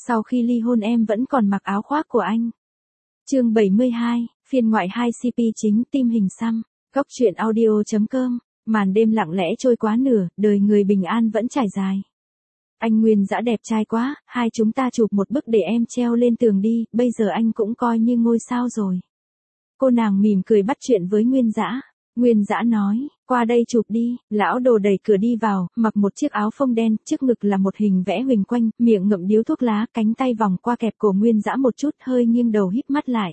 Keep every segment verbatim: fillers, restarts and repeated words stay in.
Sau khi ly hôn em vẫn còn mặc áo khoác của anh. Chương bảy mươi hai, phiên ngoại hai xê pê chính tim hình xăm. Góc truyện audio chấm com. Màn đêm lặng lẽ trôi quá nửa, đời người bình an vẫn trải dài. Anh Nguyên Dã đẹp trai quá, hai chúng ta chụp một bức để em treo lên tường đi, bây giờ anh cũng coi như ngôi sao rồi. Cô nàng mỉm cười bắt chuyện với Nguyên Dã. Nguyên Dã nói, qua đây chụp đi. Lão Đồ đẩy cửa đi vào, mặc một chiếc áo phông đen, trước ngực là một hình vẽ huỳnh quanh, miệng ngậm điếu thuốc lá, cánh tay vòng qua kẹp cổ Nguyên Dã một chút, hơi nghiêng đầu híp mắt lại.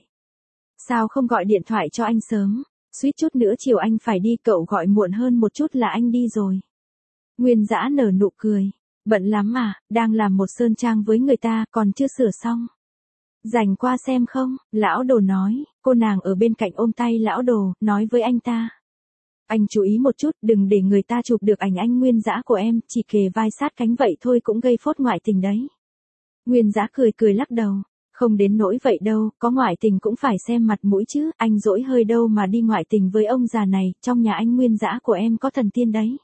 Sao không gọi điện thoại cho anh sớm? Suýt chút nữa chiều anh phải đi, cậu gọi muộn hơn một chút là anh đi rồi. Nguyên Dã nở nụ cười. Bận lắm à, đang làm một sơn trang với người ta, còn chưa sửa xong. Rảnh qua xem không? Lão Đồ nói. Cô nàng ở bên cạnh ôm tay Lão Đồ, nói với anh ta. Anh chú ý một chút, đừng để người ta chụp được ảnh anh Nguyên Dã của em, chỉ kề vai sát cánh vậy thôi cũng gây phốt ngoại tình đấy. Nguyên Dã cười cười lắc đầu. Không đến nỗi vậy đâu, có ngoại tình cũng phải xem mặt mũi chứ, anh dỗi hơi đâu mà đi ngoại tình với ông già này, trong nhà anh Nguyên Dã của em có thần tiên đấy.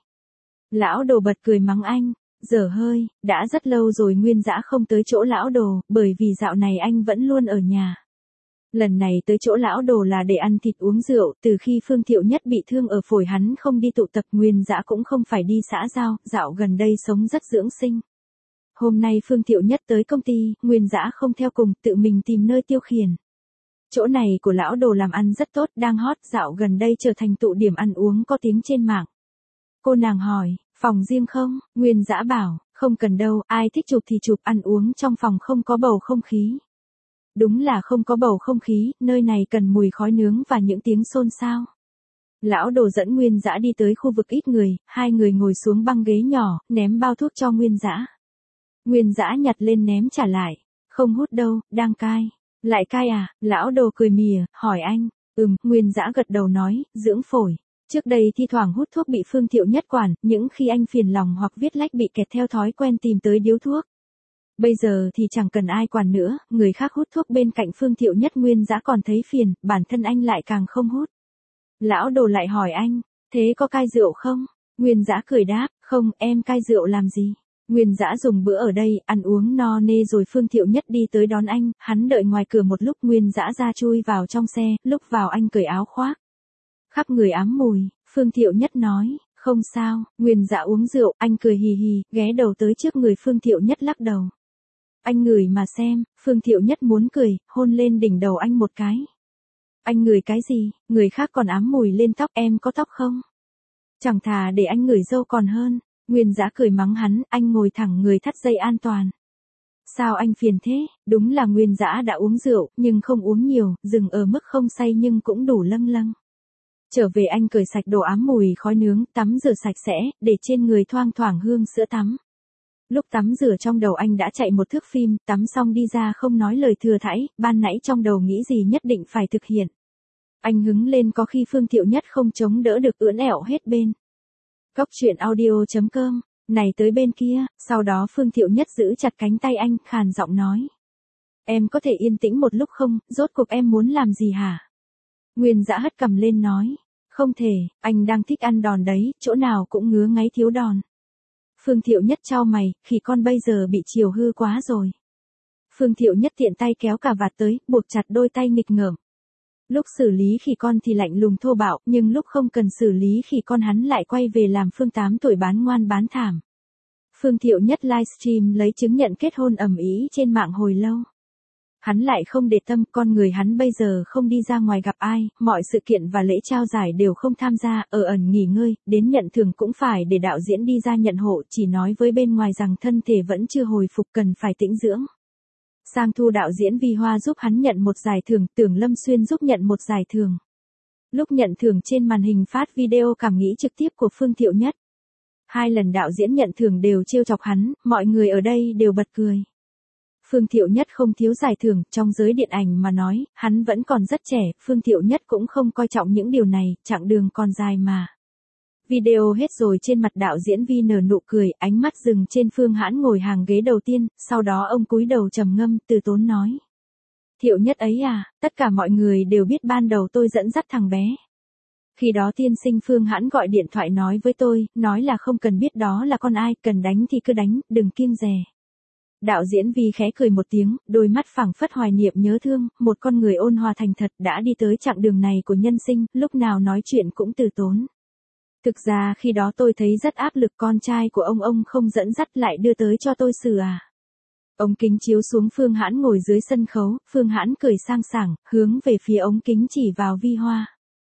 Lão Đồ bật cười mắng anh. Dở hơi, đã rất lâu rồi Nguyên Dã không tới chỗ Lão Đồ, bởi vì dạo này anh vẫn luôn ở nhà. Lần này tới chỗ Lão Đồ là để ăn thịt uống rượu, từ khi Phương Thiệu Nhất bị thương ở phổi hắn không đi tụ tập, Nguyên Dã cũng không phải đi xã giao, dạo gần đây sống rất dưỡng sinh. Hôm nay Phương Thiệu Nhất tới công ty, Nguyên Dã không theo cùng, tự mình tìm nơi tiêu khiển. Chỗ này của Lão Đồ làm ăn rất tốt, đang hot, dạo gần đây trở thành tụ điểm ăn uống có tiếng trên mạng. Cô nàng hỏi, phòng riêng không? Nguyên Dã bảo, không cần đâu, ai thích chụp thì chụp, ăn uống trong phòng không có bầu không khí. Đúng là không có bầu không khí, nơi này cần mùi khói nướng và những tiếng xôn xao. Lão Đồ dẫn Nguyên Dã đi tới khu vực ít người, hai người ngồi xuống băng ghế nhỏ, ném bao thuốc cho Nguyên Dã. Nguyên Dã nhặt lên ném trả lại, không hút đâu, đang cai. Lại cai à? Lão Đồ cười mỉa, hỏi anh. Ừm, Nguyên Dã gật đầu nói, dưỡng phổi. Trước đây thi thoảng hút thuốc bị Phương Thiệu Nhất quản, những khi anh phiền lòng hoặc viết lách bị kẹt theo thói quen tìm tới điếu thuốc. Bây giờ thì chẳng cần ai quản nữa, người khác hút thuốc bên cạnh Phương Thiệu Nhất Nguyên Dã còn thấy phiền, bản thân anh lại càng không hút. Lão Đồ lại hỏi anh, thế có cai rượu không? Nguyên Dã cười đáp, không, em cai rượu làm gì? Nguyên Dã dùng bữa ở đây, ăn uống no nê rồi Phương Thiệu Nhất đi tới đón anh, hắn đợi ngoài cửa một lúc Nguyên Dã ra chui vào trong xe, lúc vào anh cởi áo khoác. Khắp người ám mùi, Phương Thiệu Nhất nói, không sao, Nguyên Dã uống rượu, anh cười hì hì, ghé đầu tới trước người Phương Thiệu Nhất lắc đầu. Anh ngửi mà xem, Phương Thiệu Nhất muốn cười, hôn lên đỉnh đầu anh một cái. Anh ngửi cái gì, người khác còn ám mùi lên tóc, em có tóc không? Chẳng thà để anh ngửi râu còn hơn. Nguyên Dã cười mắng hắn, anh ngồi thẳng người thắt dây an toàn. Sao anh phiền thế? Đúng là Nguyên Dã đã uống rượu, nhưng không uống nhiều, dừng ở mức không say nhưng cũng đủ lâng lâng. Trở về anh cởi sạch đồ ám mùi khói nướng, tắm rửa sạch sẽ, để trên người thoang thoảng hương sữa tắm. Lúc tắm rửa trong đầu anh đã chạy một thước phim, tắm xong đi ra không nói lời thừa thãi, ban nãy trong đầu nghĩ gì nhất định phải thực hiện. Anh hứng lên có khi Phương Thiệu Nhất không chống đỡ được ưỡn ẹo hết bên. Góc truyện audio chấm com, này tới bên kia, sau đó Phương Thiệu Nhất giữ chặt cánh tay anh, khàn giọng nói. Em có thể yên tĩnh một lúc không, rốt cuộc em muốn làm gì hả? Nguyên Dã hất cầm lên nói. Không thể, anh đang thích ăn đòn đấy, chỗ nào cũng ngứa ngáy thiếu đòn. Phương Thiệu Nhất chau mày, khỉ con bây giờ bị chiều hư quá rồi. Phương Thiệu Nhất tiện tay kéo cà vạt tới, buộc chặt đôi tay nghịch ngợm. Lúc xử lý khỉ con thì lạnh lùng thô bạo, nhưng lúc không cần xử lý khỉ con hắn lại quay về làm Phương tám tuổi bán ngoan bán thảm. Phương Thiệu Nhất livestream lấy chứng nhận kết hôn ầm ĩ trên mạng hồi lâu. Hắn lại không để tâm, con người hắn bây giờ không đi ra ngoài gặp ai, mọi sự kiện và lễ trao giải đều không tham gia, ở ẩn nghỉ ngơi, đến nhận thưởng cũng phải để đạo diễn đi ra nhận hộ, chỉ nói với bên ngoài rằng thân thể vẫn chưa hồi phục cần phải tĩnh dưỡng. Sang Thu đạo diễn Vi Hoa giúp hắn nhận một giải thưởng, Tưởng Lâm Xuyên giúp nhận một giải thưởng. Lúc nhận thưởng trên màn hình phát video cảm nghĩ trực tiếp của Phương Thiệu Nhất. Hai lần đạo diễn nhận thưởng đều trêu chọc hắn, mọi người ở đây đều bật cười. Phương Thiệu Nhất không thiếu giải thưởng, trong giới điện ảnh mà nói, hắn vẫn còn rất trẻ, Phương Thiệu Nhất cũng không coi trọng những điều này, chặng đường còn dài mà. Video hết rồi trên mặt đạo diễn Vi nở nụ cười, ánh mắt dừng trên Phương Hãn ngồi hàng ghế đầu tiên, sau đó ông cúi đầu trầm ngâm, từ tốn nói. Thiệu Nhất ấy à, tất cả mọi người đều biết ban đầu tôi dẫn dắt thằng bé. Khi đó tiên sinh Phương Hãn gọi điện thoại nói với tôi, nói là không cần biết đó là con ai, cần đánh thì cứ đánh, đừng kiêng dè. Đạo diễn Vi khẽ cười một tiếng, đôi mắt phảng phất hoài niệm nhớ thương, một con người ôn hòa thành thật đã đi tới chặng đường này của nhân sinh, lúc nào nói chuyện cũng từ tốn. Thực ra khi đó tôi thấy rất áp lực, con trai của ông ông không dẫn dắt lại đưa tới cho tôi xử à. Ống kính chiếu xuống Phương Hãn ngồi dưới sân khấu, Phương Hãn cười sang sảng, hướng về phía ống kính chỉ vào Vi Hoa.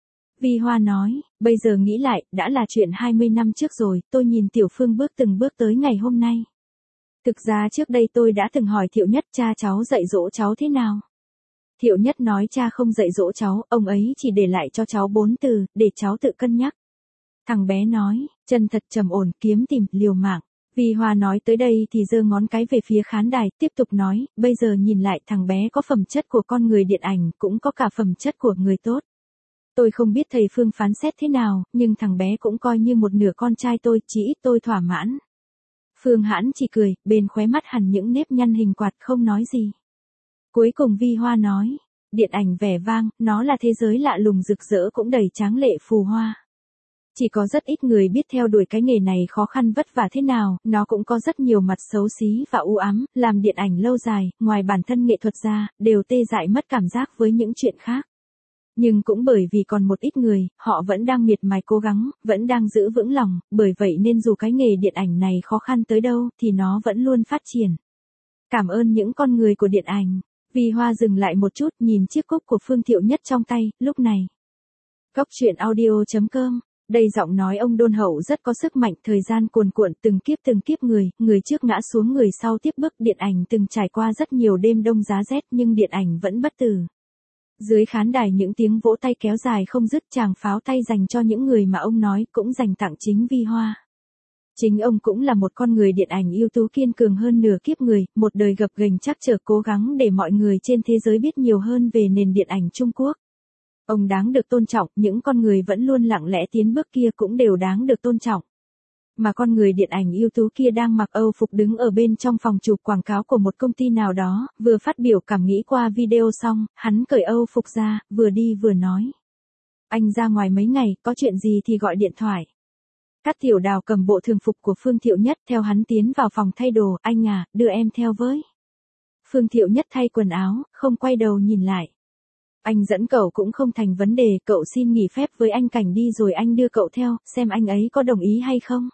Vi Hoa nói, bây giờ nghĩ lại, đã là chuyện hai mươi năm trước rồi, tôi nhìn Tiểu Phương bước từng bước tới ngày hôm nay. Thực ra trước đây tôi đã từng hỏi Thiệu Nhất cha cháu dạy dỗ cháu thế nào. Thiệu Nhất nói cha không dạy dỗ cháu, ông ấy chỉ để lại cho cháu bốn từ, để cháu tự cân nhắc. Thằng bé nói, chân thật trầm ổn, kiếm tìm, liều mạng. Vi Hoa nói tới đây thì giơ ngón cái về phía khán đài, tiếp tục nói, bây giờ nhìn lại thằng bé có phẩm chất của con người điện ảnh, cũng có cả phẩm chất của người tốt. Tôi không biết thầy Phương phán xét thế nào, nhưng thằng bé cũng coi như một nửa con trai tôi, chỉ ít tôi thỏa mãn. Phương Hãn chỉ cười, bên khóe mắt hằn những nếp nhăn hình quạt không nói gì. Cuối cùng Vi Hoa nói, điện ảnh vẻ vang, nó là thế giới lạ lùng rực rỡ cũng đầy tráng lệ phù hoa. Chỉ có rất ít người biết theo đuổi cái nghề này khó khăn vất vả thế nào, nó cũng có rất nhiều mặt xấu xí và u ám, làm điện ảnh lâu dài, ngoài bản thân nghệ thuật ra, đều tê dại mất cảm giác với những chuyện khác. Nhưng cũng bởi vì còn một ít người, họ vẫn đang miệt mài cố gắng, vẫn đang giữ vững lòng, bởi vậy nên dù cái nghề điện ảnh này khó khăn tới đâu, thì nó vẫn luôn phát triển. Cảm ơn những con người của điện ảnh. Vi Hoa dừng lại một chút, nhìn chiếc cúp của Phương Thiệu Nhất trong tay, lúc này. Góc truyện audio chấm com. Đây giọng nói ông đôn hậu rất có sức mạnh, thời gian cuồn cuộn, từng kiếp từng kiếp người, người trước ngã xuống người sau tiếp bước, điện ảnh từng trải qua rất nhiều đêm đông giá rét nhưng điện ảnh vẫn bất tử. Dưới khán đài những tiếng vỗ tay kéo dài không dứt, tràng pháo tay dành cho những người mà ông nói, cũng dành tặng chính Vi Hoa. Chính ông cũng là một con người điện ảnh ưu tú kiên cường hơn nửa kiếp người, một đời gập ghềnh trắc trở cố gắng để mọi người trên thế giới biết nhiều hơn về nền điện ảnh Trung Quốc. Ông đáng được tôn trọng, những con người vẫn luôn lặng lẽ tiến bước kia cũng đều đáng được tôn trọng. Mà con người điện ảnh ưu tú kia đang mặc Âu phục đứng ở bên trong phòng chụp quảng cáo của một công ty nào đó, vừa phát biểu cảm nghĩ qua video xong, hắn cởi Âu phục ra, vừa đi vừa nói. Anh ra ngoài mấy ngày, có chuyện gì thì gọi điện thoại. Cát Tiểu Đào cầm bộ thường phục của Phương Thiệu Nhất theo hắn tiến vào phòng thay đồ, anh à, đưa em theo với. Phương Thiệu Nhất thay quần áo, không quay đầu nhìn lại. Anh dẫn cậu cũng không thành vấn đề, cậu xin nghỉ phép với anh Cảnh đi rồi anh đưa cậu theo, xem anh ấy có đồng ý hay không.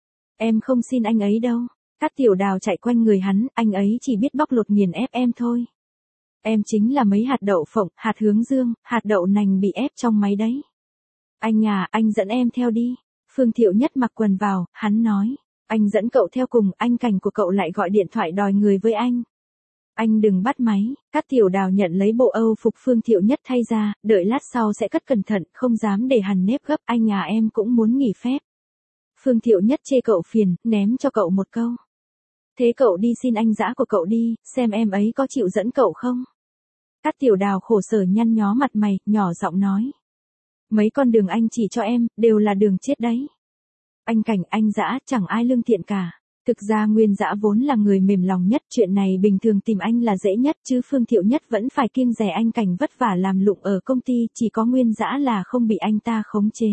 Em không xin anh ấy đâu. Cát Tiểu Đào chạy quanh người hắn, anh ấy chỉ biết bóc lột nghiền ép em thôi. Em chính là mấy hạt đậu phộng, hạt hướng dương, hạt đậu nành bị ép trong máy đấy. Anh à, anh dẫn em theo đi. Phương Thiệu Nhất mặc quần vào, hắn nói. Anh dẫn cậu theo cùng, anh Cảnh của cậu lại gọi điện thoại đòi người với anh. Anh đừng bắt máy. Cát Tiểu Đào nhận lấy bộ Âu phục Phương Thiệu Nhất thay ra, đợi lát sau sẽ cất cẩn thận, không dám để hằn nếp gấp, anh à em cũng muốn nghỉ phép. Phương Thiệu Nhất chê cậu phiền, ném cho cậu một câu. Thế cậu đi xin anh dã của cậu đi, xem em ấy có chịu dẫn cậu không. Cát Tiểu Đào khổ sở nhăn nhó mặt mày, nhỏ giọng nói. Mấy con đường anh chỉ cho em, đều là đường chết đấy. Anh Cảnh, anh dã, chẳng ai lương thiện cả. Thực ra Nguyên Dã vốn là người mềm lòng nhất, chuyện này bình thường tìm anh là dễ nhất, chứ Phương Thiệu Nhất vẫn phải kiêng dè anh Cảnh vất vả làm lụng ở công ty, chỉ có Nguyên Dã là không bị anh ta khống chế.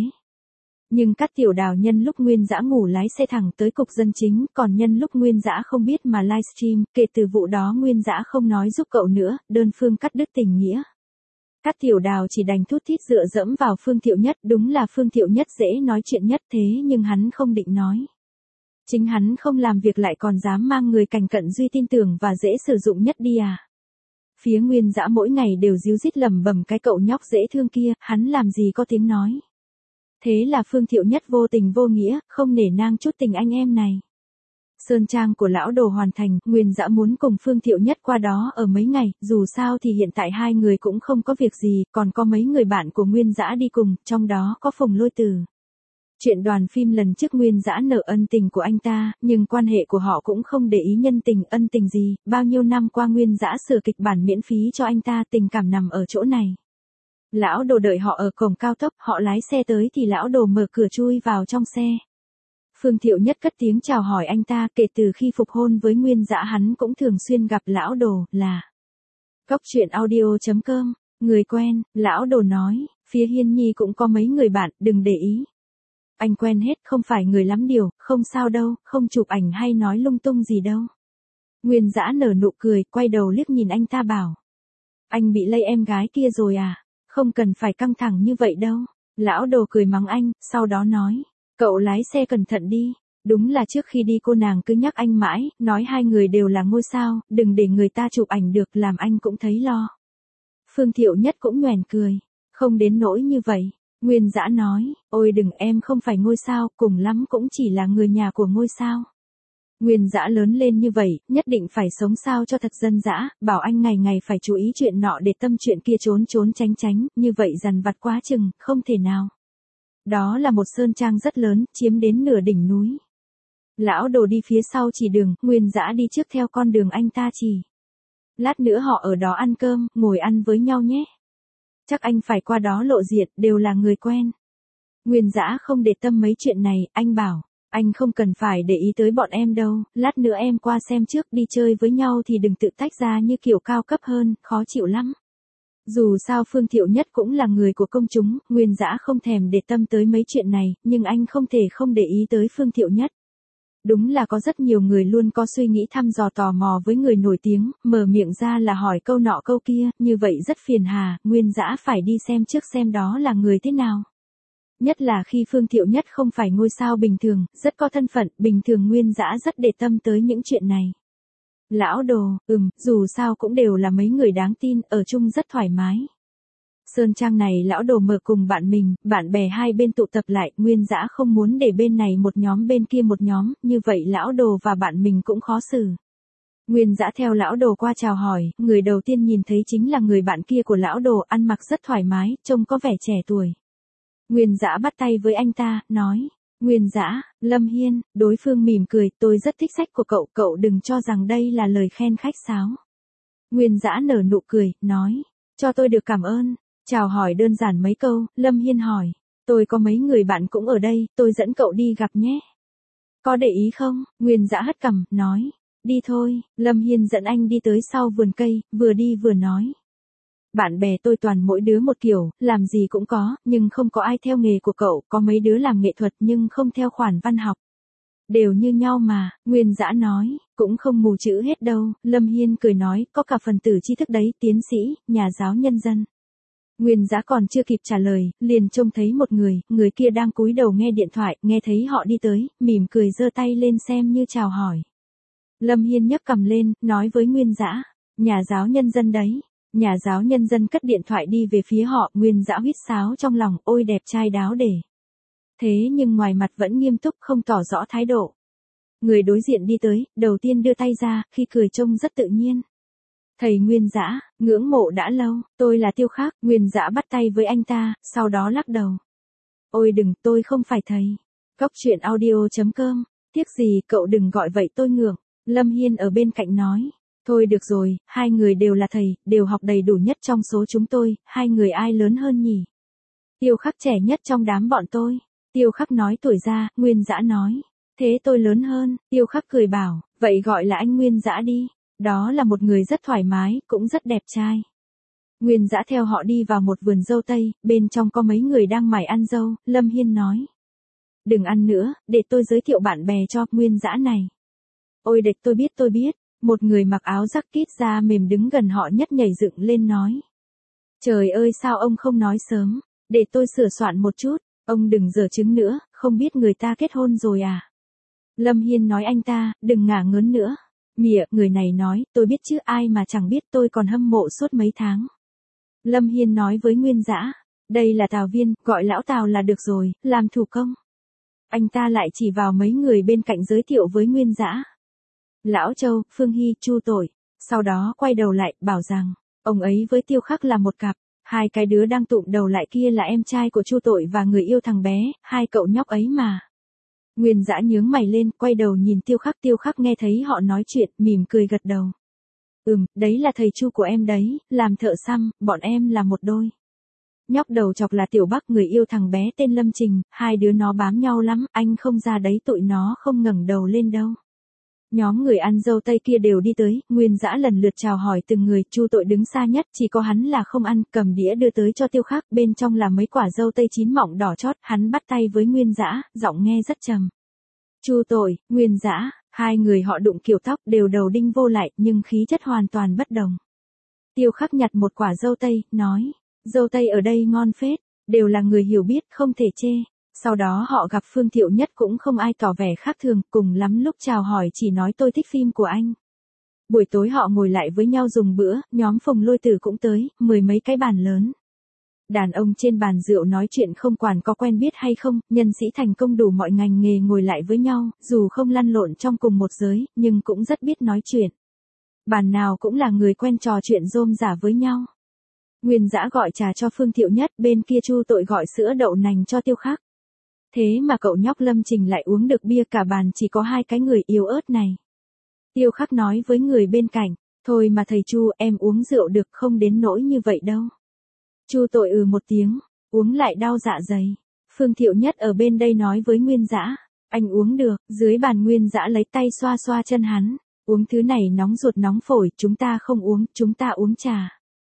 Nhưng Cát Tiểu Đào nhân lúc Nguyên Dã ngủ lái xe thẳng tới cục dân chính, còn nhân lúc Nguyên Dã không biết mà livestream, kể từ vụ đó Nguyên Dã không nói giúp cậu nữa, đơn phương cắt đứt tình nghĩa. Cát Tiểu Đào chỉ đành thút thít dựa dẫm vào Phương Thiệu Nhất, đúng là Phương Thiệu Nhất dễ nói chuyện nhất thế nhưng hắn không định nói. Chính hắn không làm việc lại còn dám mang người Cảnh cận duy tin tưởng và dễ sử dụng nhất đi à. Phía Nguyên Dã mỗi ngày đều díu dít lầm bầm cái cậu nhóc dễ thương kia, hắn làm gì có tiếng nói. Thế là Phương Thiệu Nhất vô tình vô nghĩa, không nể nang chút tình anh em này. Sơn trang của lão đồ hoàn thành, Nguyên Dã muốn cùng Phương Thiệu Nhất qua đó ở mấy ngày, dù sao thì hiện tại hai người cũng không có việc gì, còn có mấy người bạn của Nguyên Dã đi cùng, trong đó có Phùng Lôi Từ. Chuyện đoàn phim lần trước Nguyên Dã nợ ân tình của anh ta, nhưng quan hệ của họ cũng không để ý nhân tình ân tình gì, bao nhiêu năm qua Nguyên Dã sửa kịch bản miễn phí cho anh ta, tình cảm nằm ở chỗ này. Lão đồ đợi họ ở cổng cao tốc, họ lái xe tới thì lão đồ mở cửa chui vào trong xe. Phương Thiệu Nhất cất tiếng chào hỏi anh ta, kể từ khi phục hôn với Nguyên Dã hắn cũng thường xuyên gặp lão đồ, là Góc truyện audio chấm com, người quen, lão đồ nói, phía Hiên Nhi cũng có mấy người bạn, đừng để ý. Anh quen hết, không phải người lắm điều, không sao đâu, không chụp ảnh hay nói lung tung gì đâu. Nguyên Dã nở nụ cười, quay đầu liếc nhìn anh ta bảo. Anh bị lây em gái kia rồi à? Không cần phải căng thẳng như vậy đâu. Lão Đồ cười mắng anh, sau đó nói. Cậu lái xe cẩn thận đi. Đúng là trước khi đi cô nàng cứ nhắc anh mãi, nói hai người đều là ngôi sao, đừng để người ta chụp ảnh được, làm anh cũng thấy lo. Phương Thiệu Nhất cũng nhoẻn cười. Không đến nỗi như vậy. Nguyên Dã nói, ôi đừng, em không phải ngôi sao, cùng lắm cũng chỉ là người nhà của ngôi sao. Nguyên Dã lớn lên như vậy, nhất định phải sống sao cho thật dân dã, bảo anh ngày ngày phải chú ý chuyện nọ để tâm chuyện kia, trốn trốn tránh tránh, như vậy dằn vặt quá chừng, không thể nào. Đó là một sơn trang rất lớn, chiếm đến nửa đỉnh núi. Lão Đồ đi phía sau chỉ đường, Nguyên Dã đi trước theo con đường anh ta chỉ. Lát nữa họ ở đó ăn cơm, ngồi ăn với nhau nhé. Chắc anh phải qua đó lộ diện, đều là người quen. Nguyên Dã không để tâm mấy chuyện này, anh bảo. Anh không cần phải để ý tới bọn em đâu, lát nữa em qua xem trước, đi chơi với nhau thì đừng tự tách ra như kiểu cao cấp hơn, khó chịu lắm. Dù sao Phương Thiệu Nhất cũng là người của công chúng, Nguyên Dã không thèm để tâm tới mấy chuyện này, nhưng anh không thể không để ý tới Phương Thiệu Nhất. Đúng là có rất nhiều người luôn có suy nghĩ thăm dò tò mò với người nổi tiếng, mở miệng ra là hỏi câu nọ câu kia, như vậy rất phiền hà, Nguyên Dã phải đi xem trước xem đó là người thế nào. Nhất là khi Phương Thiệu Nhất không phải ngôi sao bình thường, rất có thân phận, bình thường Nguyên Dã rất để tâm tới những chuyện này. Lão Đồ, ừm, dù sao cũng đều là mấy người đáng tin, ở chung rất thoải mái. Sơn trang này Lão Đồ mở cùng bạn mình, bạn bè hai bên tụ tập lại, Nguyên Dã không muốn để bên này một nhóm bên kia một nhóm, như vậy Lão Đồ và bạn mình cũng khó xử. Nguyên Dã theo Lão Đồ qua chào hỏi, người đầu tiên nhìn thấy chính là người bạn kia của Lão Đồ, ăn mặc rất thoải mái, trông có vẻ trẻ tuổi. Nguyên Dã bắt tay với anh ta, nói, Nguyên Dã, Lâm Hiên, đối phương mỉm cười, tôi rất thích sách của cậu, cậu đừng cho rằng đây là lời khen khách sáo. Nguyên Dã nở nụ cười, nói, cho tôi được cảm ơn, chào hỏi đơn giản mấy câu, Lâm Hiên hỏi, tôi có mấy người bạn cũng ở đây, tôi dẫn cậu đi gặp nhé. Có để ý không? Nguyên Dã hất cằm, nói, đi thôi, Lâm Hiên dẫn anh đi tới sau vườn cây, vừa đi vừa nói. Bạn bè tôi toàn mỗi đứa một kiểu, làm gì cũng có, nhưng không có ai theo nghề của cậu, có mấy đứa làm nghệ thuật nhưng không theo khoản văn học. Đều như nhau mà, Nguyên Dã nói, cũng không mù chữ hết đâu, Lâm Hiên cười nói, có cả phần tử tri thức đấy, tiến sĩ, nhà giáo nhân dân. Nguyên Dã còn chưa kịp trả lời, liền trông thấy một người, người kia đang cúi đầu nghe điện thoại, nghe thấy họ đi tới, mỉm cười giơ tay lên xem như chào hỏi. Lâm Hiên nhấc cầm lên, nói với Nguyên Dã, nhà giáo nhân dân đấy. Nhà giáo nhân dân cất điện thoại đi về phía họ, Nguyên Dã huýt sáo trong lòng, ôi đẹp trai đáo để. Thế nhưng ngoài mặt vẫn nghiêm túc không tỏ rõ thái độ. Người đối diện đi tới, đầu tiên đưa tay ra, khi cười trông rất tự nhiên. Thầy Nguyên Dã, ngưỡng mộ đã lâu, tôi là Tiêu Khắc, Nguyên Dã bắt tay với anh ta, sau đó lắc đầu. Ôi đừng, tôi không phải thầy. Cóc truyện audio chấm com, tiếc gì cậu đừng gọi vậy tôi ngượng. Lâm Hiên ở bên cạnh nói. Thôi được rồi, hai người đều là thầy, đều học đầy đủ nhất trong số chúng tôi, hai người ai lớn hơn nhỉ? Tiêu Khắc trẻ nhất trong đám bọn tôi. Tiêu Khắc nói tuổi ra, Nguyên Dã nói. Thế tôi lớn hơn, Tiêu Khắc cười bảo, vậy gọi là anh Nguyên Dã đi. Đó là một người rất thoải mái, cũng rất đẹp trai. Nguyên Dã theo họ đi vào một vườn dâu tây, bên trong có mấy người đang mải ăn dâu, Lâm Hiên nói. Đừng ăn nữa, để tôi giới thiệu bạn bè cho Nguyên Dã này. Ôi địch, tôi biết tôi biết. Một người mặc áo jacket da mềm đứng gần họ nhất nhảy dựng lên nói. Trời ơi sao ông không nói sớm, để tôi sửa soạn một chút, ông đừng giở trứng nữa, không biết người ta kết hôn rồi à. Lâm Hiên nói anh ta, đừng ngả ngớn nữa. Mỉa, người này nói, tôi biết chứ ai mà chẳng biết, tôi còn hâm mộ suốt mấy tháng. Lâm Hiên nói với Nguyên Dã, đây là Tào Viên, gọi lão Tào là được rồi, làm thủ công. Anh ta lại chỉ vào mấy người bên cạnh giới thiệu với Nguyên Dã. Lão Châu, Phương Hy, Chu Tội, sau đó quay đầu lại, bảo rằng, ông ấy với Tiêu Khắc là một cặp, hai cái đứa đang tụm đầu lại kia là em trai của Chu Tội và người yêu thằng bé, hai cậu nhóc ấy mà. Nguyên Dã nhướng mày lên, quay đầu nhìn Tiêu Khắc, Tiêu Khắc nghe thấy họ nói chuyện, mỉm cười gật đầu. Ừm, đấy là thầy Chu của em đấy, làm thợ xăm, bọn em là một đôi. Nhóc đầu chọc là Tiểu Bắc, người yêu thằng bé tên Lâm Trình, hai đứa nó bám nhau lắm, anh không ra đấy tụi nó không ngẩng đầu lên đâu. Nhóm người ăn dâu tây kia đều đi tới, Nguyên Dã lần lượt chào hỏi từng người, Chu Tội đứng xa nhất, chỉ có hắn là không ăn, cầm đĩa đưa tới cho Tiêu Khắc, bên trong là mấy quả dâu tây chín mọng đỏ chót, hắn bắt tay với Nguyên Dã, giọng nghe rất trầm. Chu Tội, Nguyên Dã, Hai người họ đụng kiểu tóc đều đầu đinh vô lại nhưng khí chất hoàn toàn bất đồng. Tiêu Khắc nhặt một quả dâu tây, nói, dâu tây ở đây ngon phết, đều là người hiểu biết không thể chê. Sau đó họ gặp Phương Thiệu Nhất cũng không ai tỏ vẻ khác thường, cùng lắm lúc chào hỏi chỉ nói tôi thích phim của anh. Buổi tối họ ngồi lại với nhau dùng bữa, nhóm Phùng Lôi Tử cũng tới, mười mấy cái bàn lớn. Đàn ông trên bàn rượu nói chuyện không quản có quen biết hay không, nhân sĩ thành công đủ mọi ngành nghề ngồi lại với nhau, dù không lăn lộn trong cùng một giới, nhưng cũng rất biết nói chuyện. Bàn nào cũng là người quen trò chuyện rôm rả với nhau. Nguyên Dã gọi trà cho Phương Thiệu Nhất, bên kia Chu Tội gọi sữa đậu nành cho Tiêu Khắc. Thế mà cậu nhóc Lâm Trình lại uống được bia, cả bàn chỉ có hai cái người yếu ớt này. Tiêu Khắc nói với người bên cạnh, thôi mà thầy Chu, em uống rượu được, không đến nỗi như vậy đâu. Chu Tội ừ một tiếng, uống lại đau dạ dày. Phương Thiệu Nhất ở bên đây nói với Nguyên Dã, anh uống được. Dưới bàn Nguyên Dã lấy tay xoa xoa chân hắn, uống thứ này nóng ruột nóng phổi, chúng ta không uống, chúng ta uống trà.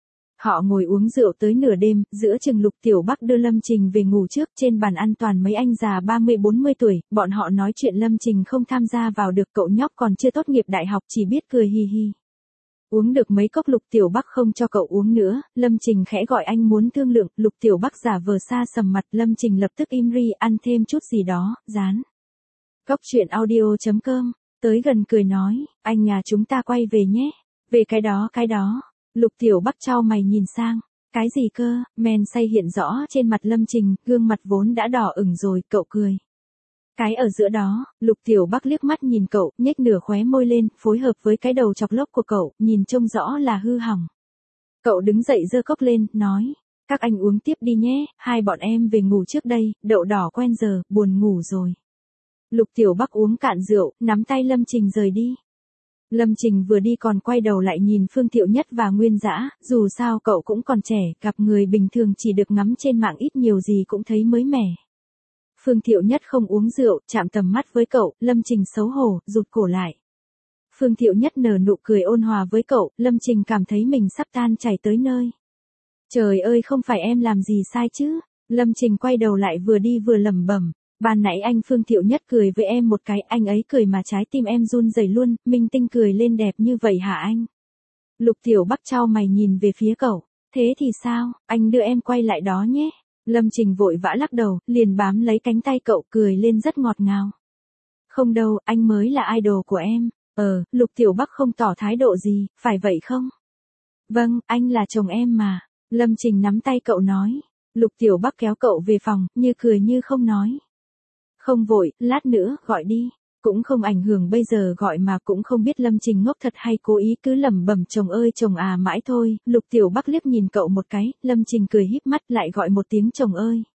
Họ ngồi uống rượu tới nửa đêm, giữa chừng Lục Tiểu Bắc đưa Lâm Trình về ngủ trước, trên bàn ăn toàn mấy anh già ba mươi bốn mươi tuổi, bọn họ nói chuyện Lâm Trình không tham gia vào được, cậu nhóc còn chưa tốt nghiệp đại học chỉ biết cười hi hi. Uống được mấy cốc Lục Tiểu Bắc không cho cậu uống nữa, Lâm Trình khẽ gọi anh muốn thương lượng, Lục Tiểu Bắc giả vờ xa sầm mặt, Lâm Trình lập tức im ri, ăn thêm chút gì đó, dán. Góc truyện audio chấm com, tới gần cười nói, anh nhà chúng ta quay về nhé, về cái đó cái đó. Lục Tiểu Bắc chau mày nhìn sang, cái gì cơ, men say hiện rõ trên mặt Lâm Trình, gương mặt vốn đã đỏ ửng rồi, cậu cười. Cái ở giữa đó, Lục Tiểu Bắc liếc mắt nhìn cậu, nhếch nửa khóe môi lên, phối hợp với cái đầu chọc lốc của cậu, nhìn trông rõ là hư hỏng. Cậu đứng dậy giơ cốc lên, nói, các anh uống tiếp đi nhé, hai bọn em về ngủ trước đây, đậu đỏ quen giờ, buồn ngủ rồi. Lục Tiểu Bắc uống cạn rượu, nắm tay Lâm Trình rời đi. Lâm Trình vừa đi còn quay đầu lại nhìn Phương Thiệu Nhất và Nguyên Dã, dù sao cậu cũng còn trẻ, gặp người bình thường chỉ được ngắm trên mạng ít nhiều gì cũng thấy mới mẻ. Phương Thiệu Nhất không uống rượu, chạm tầm mắt với cậu, Lâm Trình xấu hổ, rụt cổ lại. Phương Thiệu Nhất nở nụ cười ôn hòa với cậu, Lâm Trình cảm thấy mình sắp tan chảy tới nơi. Trời ơi, không phải em làm gì sai chứ? Lâm Trình quay đầu lại vừa đi vừa lẩm bẩm. Ban nãy anh Phương Thiệu Nhất cười với em một cái, anh ấy cười mà trái tim em run rẩy luôn, minh tinh cười lên đẹp như vậy hả anh? Lục Tiểu Bắc chau mày nhìn về phía cậu, thế thì sao, anh đưa em quay lại đó nhé. Lâm Trình vội vã lắc đầu, liền bám lấy cánh tay cậu cười lên rất ngọt ngào. Không đâu, anh mới là idol của em. Ờ, Lục Tiểu Bắc không tỏ thái độ gì, phải vậy không? Vâng, anh là chồng em mà. Lâm Trình nắm tay cậu nói. Lục Tiểu Bắc kéo cậu về phòng, như cười như không nói. Không vội, lát nữa, gọi đi. Cũng không ảnh hưởng bây giờ gọi mà, cũng không biết Lâm Trình ngốc thật hay cố ý cứ lẩm bẩm chồng ơi chồng à mãi thôi. Lục Tiểu Bắc liếc nhìn cậu một cái, Lâm Trình cười híp mắt lại gọi một tiếng chồng ơi.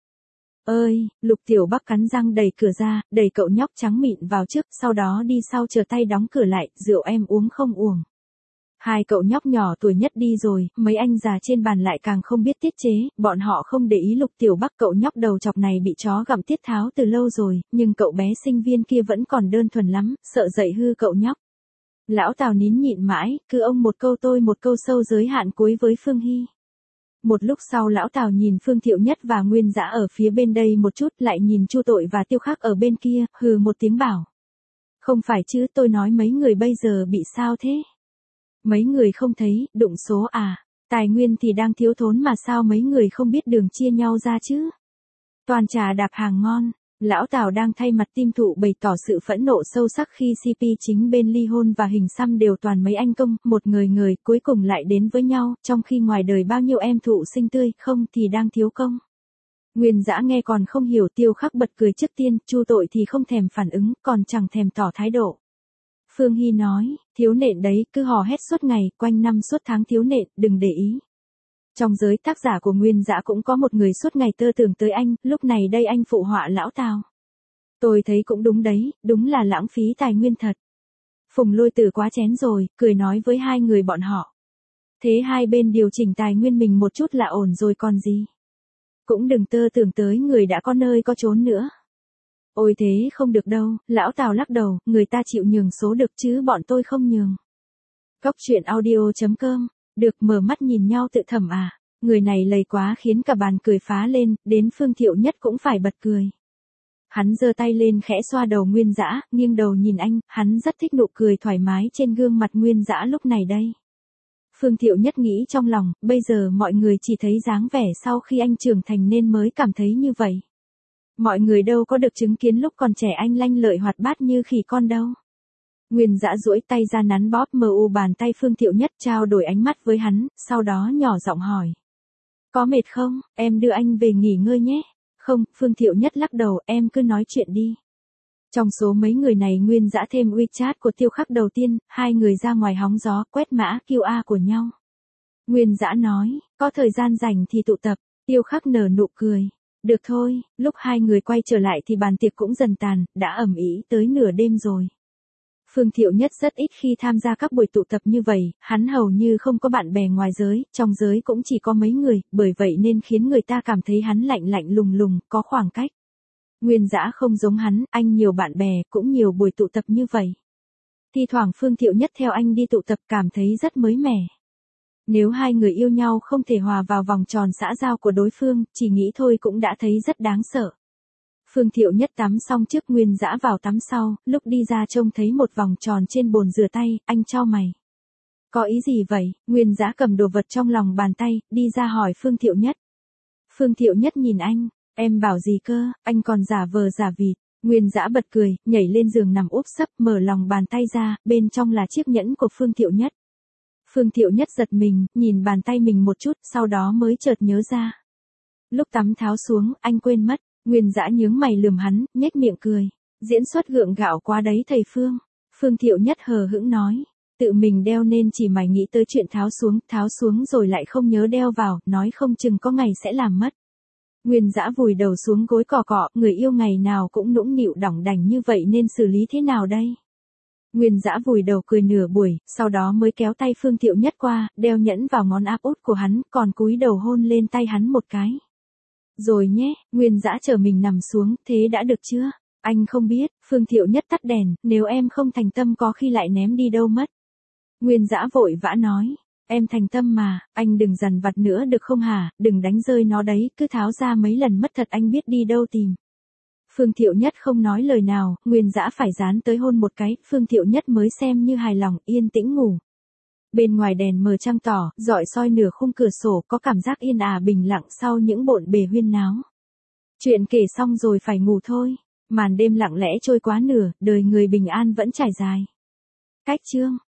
Ơi, Lục Tiểu Bắc cắn răng đẩy cửa ra, đẩy cậu nhóc trắng mịn vào trước, sau đó đi sau chờ tay đóng cửa lại, rượu em uống không uống. Hai cậu nhóc nhỏ tuổi nhất đi rồi, mấy anh già trên bàn lại càng không biết tiết chế, bọn họ không để ý Lục Tiểu Bắc, cậu nhóc đầu chọc này bị chó gặm tiết tháo từ lâu rồi, nhưng cậu bé sinh viên kia vẫn còn đơn thuần lắm, sợ dậy hư cậu nhóc. Lão Tào nín nhịn mãi, cứ ông một câu tôi một câu sâu giới hạn cuối với Phương Hy. Một lúc sau lão Tào nhìn Phương Thiệu Nhất và Nguyên Dã ở phía bên đây một chút, lại nhìn Chu Tội và Tiêu Khắc ở bên kia, hừ một tiếng bảo. Không phải chứ, tôi nói mấy người bây giờ bị sao thế? Mấy người không thấy, đụng số à, tài nguyên thì đang thiếu thốn mà sao mấy người không biết đường chia nhau ra chứ? Toàn trà đạp hàng ngon, lão Tào đang thay mặt team thụ bày tỏ sự phẫn nộ sâu sắc khi xê pê chính bên ly hôn và Hình Xăm đều toàn mấy anh công, một người người cuối cùng lại đến với nhau, trong khi ngoài đời bao nhiêu em thụ sinh tươi, không thì đang thiếu công. Nguyên Dã nghe còn không hiểu, Tiêu Khắc bật cười trước tiên, Chu Tội thì không thèm phản ứng, còn chẳng thèm tỏ thái độ. Phương Hy nói, thiếu nện đấy, cứ hò hét suốt ngày, quanh năm suốt tháng thiếu nện, đừng để ý. Trong giới tác giả của Nguyên Dã cũng có một người suốt ngày tơ tưởng tới anh, lúc này đây anh phụ họa lão Tào. Tôi thấy cũng đúng đấy, đúng là lãng phí tài nguyên thật. Phùng Lôi Tử quá chén rồi, cười nói với hai người bọn họ. Thế hai bên điều chỉnh tài nguyên mình một chút là ổn rồi còn gì. Cũng đừng tơ tưởng tới người đã có nơi có chốn nữa. Ôi thế không được đâu, lão Tào lắc đầu, người ta chịu nhường số được chứ bọn tôi không nhường. Góc truyện audio chấm com, được mở mắt nhìn nhau tự thầm à, người này lầy quá khiến cả bàn cười phá lên, đến Phương Thiệu Nhất cũng phải bật cười. Hắn giơ tay lên khẽ xoa đầu Nguyên Dã, nghiêng đầu nhìn anh, hắn rất thích nụ cười thoải mái trên gương mặt Nguyên Dã lúc này đây. Phương Thiệu Nhất nghĩ trong lòng, bây giờ mọi người chỉ thấy dáng vẻ sau khi anh trưởng thành nên mới cảm thấy như vậy. Mọi người đâu có được chứng kiến lúc còn trẻ anh lanh lợi hoạt bát như khỉ con đâu. Nguyên Dã duỗi tay ra nắn bóp mờ u bàn tay Phương Thiệu Nhất, trao đổi ánh mắt với hắn, sau đó nhỏ giọng hỏi. Có mệt không, em đưa anh về nghỉ ngơi nhé. Không, Phương Thiệu Nhất lắc đầu, em cứ nói chuyện đi. Trong số mấy người này Nguyên Dã thêm WeChat của Tiêu Khắc đầu tiên, hai người ra ngoài hóng gió, quét mã quy rờ của nhau. Nguyên Dã nói, có thời gian rảnh thì tụ tập, Tiêu Khắc nở nụ cười. Được thôi, lúc hai người quay trở lại thì bàn tiệc cũng dần tàn, đã ầm ĩ tới nửa đêm rồi. Phương Thiệu Nhất rất ít khi tham gia các buổi tụ tập như vậy, hắn hầu như không có bạn bè ngoài giới, trong giới cũng chỉ có mấy người, bởi vậy nên khiến người ta cảm thấy hắn lạnh lạnh lùng lùng, có khoảng cách. Nguyên Dã không giống hắn, anh nhiều bạn bè, cũng nhiều buổi tụ tập như vậy. Thi thoảng Phương Thiệu Nhất theo anh đi tụ tập cảm thấy rất mới mẻ. Nếu hai người yêu nhau không thể hòa vào vòng tròn xã giao của đối phương, chỉ nghĩ thôi cũng đã thấy rất đáng sợ. Phương Thiệu Nhất tắm xong trước, Nguyên Dã vào tắm sau, lúc đi ra trông thấy một vòng tròn trên bồn rửa tay, anh chau mày. Có ý gì vậy? Nguyên Dã cầm đồ vật trong lòng bàn tay, đi ra hỏi Phương Thiệu Nhất. Phương Thiệu Nhất nhìn anh, em bảo gì cơ, anh còn giả vờ giả vịt. Nguyên Dã bật cười, nhảy lên giường nằm úp sấp, mở lòng bàn tay ra, bên trong là chiếc nhẫn của Phương Thiệu Nhất. Phương Thiệu Nhất giật mình, nhìn bàn tay mình một chút, sau đó mới chợt nhớ ra. Lúc tắm tháo xuống, anh quên mất. Nguyên Dã nhướng mày lườm hắn, nhếch miệng cười. Diễn xuất gượng gạo quá đấy thầy Phương. Phương Thiệu Nhất hờ hững nói. Tự mình đeo nên chỉ mày nghĩ tới chuyện tháo xuống, tháo xuống rồi lại không nhớ đeo vào, nói không chừng có ngày sẽ làm mất. Nguyên Dã vùi đầu xuống gối cọ cọ, người yêu ngày nào cũng nũng nịu đỏng đảnh như vậy nên xử lý thế nào đây? Nguyên Dã vùi đầu cười nửa buổi, sau đó mới kéo tay Phương Thiệu Nhất qua, đeo nhẫn vào ngón áp út của hắn, còn cúi đầu hôn lên tay hắn một cái. Rồi nhé, Nguyên Dã chờ mình nằm xuống, thế đã được chưa? Anh không biết, Phương Thiệu Nhất tắt đèn, nếu em không thành tâm có khi lại ném đi đâu mất. Nguyên Dã vội vã nói, em thành tâm mà, anh đừng dằn vặt nữa được không hả, đừng đánh rơi nó đấy, cứ tháo ra mấy lần mất thật anh biết đi đâu tìm. Phương Thiệu Nhất không nói lời nào, Nguyên Dã phải dán tới hôn một cái, Phương Thiệu Nhất mới xem như hài lòng, yên tĩnh ngủ. Bên ngoài đèn mờ trăng tỏ, rọi soi nửa khung cửa sổ, có cảm giác yên ả bình lặng sau những bộn bề huyên náo. Chuyện kể xong rồi phải ngủ thôi, màn đêm lặng lẽ trôi quá nửa, đời người bình an vẫn trải dài. Cách chương